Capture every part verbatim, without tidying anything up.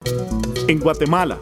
En Guatemala,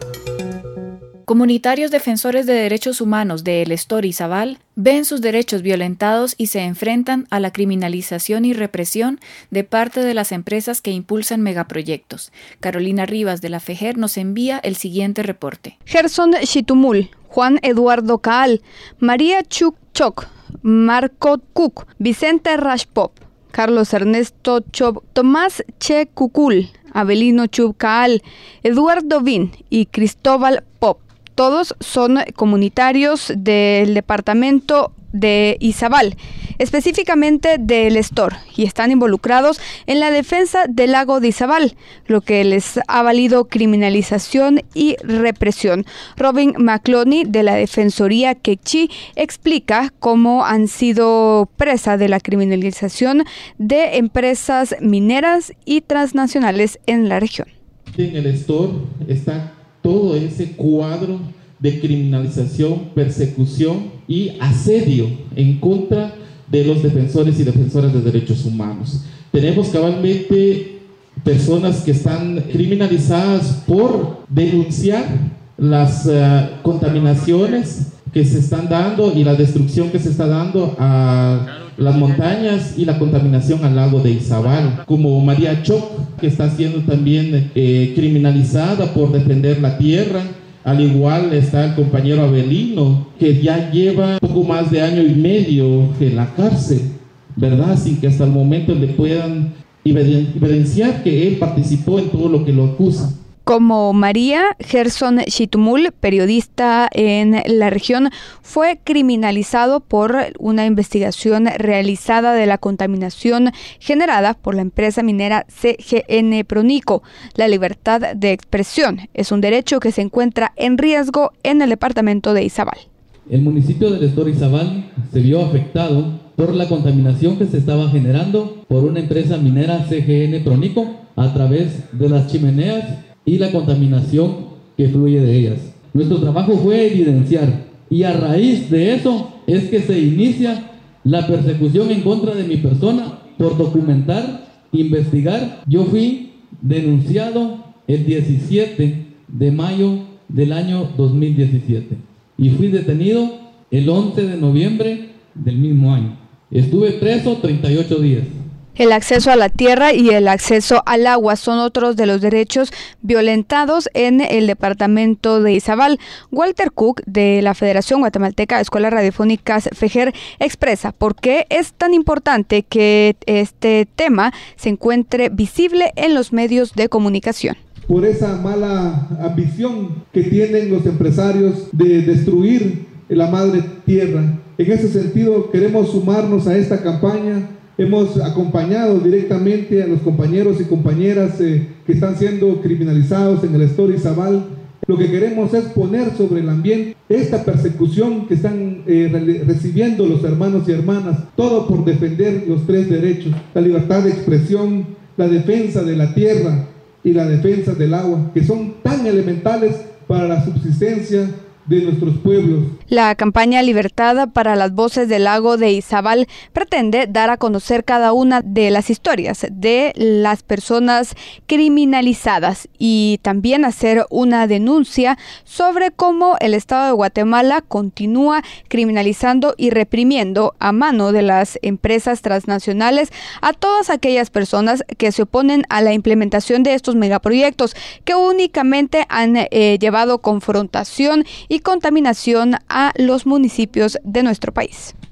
comunitarios defensores de derechos humanos de El Estor y Izabal ven sus derechos violentados y se enfrentan a la criminalización y represión de parte de las empresas que impulsan megaproyectos. Carolina Rivas de la FEGER nos envía el siguiente reporte. Gerson Chitumul, Juan Eduardo Caal, María Chuk Choc, Marco Cook, Vicente Rashpop, Carlos Ernesto Chob, Tomás Che Cucul, Abelino Chub Caal, Eduardo Vin y Cristóbal Pop. Todos son comunitarios del departamento de Izabal, específicamente de El Estor, y están involucrados en la defensa del lago de Izabal, lo que les ha valido criminalización y represión. Robin McCloney, de la Defensoría Quechí, explica cómo han sido presa de la criminalización de empresas mineras y transnacionales en la región. En El Estor está todo ese cuadro de criminalización, persecución y asedio en contra de los defensores y defensoras de derechos humanos. Tenemos cabalmente personas que están criminalizadas por denunciar las uh, contaminaciones que se están dando y la destrucción que se está dando a las montañas y la contaminación al lago de Izabal, como María Choc, que está siendo también eh, criminalizada por defender la tierra. Al igual está el compañero Abelino, que ya lleva poco más de año y medio en la cárcel, ¿verdad? Sin que hasta el momento le puedan evidenciar que él participó en todo lo que lo acusa. Como María, Gerson Chitumul, periodista en la región, fue criminalizado por una investigación realizada de la contaminación generada por la empresa minera C G N Pronico. La libertad de expresión es un derecho que se encuentra en riesgo en el departamento de Izabal. El municipio del Estor Izabal se vio afectado por la contaminación que se estaba generando por una empresa minera C G N Pronico a través de las chimeneas y la contaminación que fluye de ellas. Nuestro trabajo fue evidenciar, y a raíz de eso es que se inicia la persecución en contra de mi persona por documentar, investigar. Yo fui denunciado el diecisiete de mayo del año dos mil diecisiete y fui detenido el once de noviembre del mismo año. Estuve preso treinta y ocho días. El acceso a la tierra y el acceso al agua son otros de los derechos violentados en el departamento de Izabal. Walter Cook, de la Federación Guatemalteca de Escuelas Radiofónicas FEGER, expresa por qué es tan importante que este tema se encuentre visible en los medios de comunicación. Por esa mala ambición que tienen los empresarios de destruir la madre tierra. En ese sentido, queremos sumarnos a esta campaña. Hemos acompañado directamente a los compañeros y compañeras eh, que están siendo criminalizados en El Estor y Izabal. Lo que queremos es poner sobre el ambiente esta persecución que están eh, re recibiendo los hermanos y hermanas, todo por defender los tres derechos: la libertad de expresión, la defensa de la tierra y la defensa del agua, que son tan elementales para la subsistencia de nuestros pueblos. La campaña Libertad para las Voces del Lago de Izabal pretende dar a conocer cada una de las historias de las personas criminalizadas y también hacer una denuncia sobre cómo el Estado de Guatemala continúa criminalizando y reprimiendo a mano de las empresas transnacionales a todas aquellas personas que se oponen a la implementación de estos megaproyectos que únicamente han eh, llevado confrontación y contaminación a los municipios de nuestro país.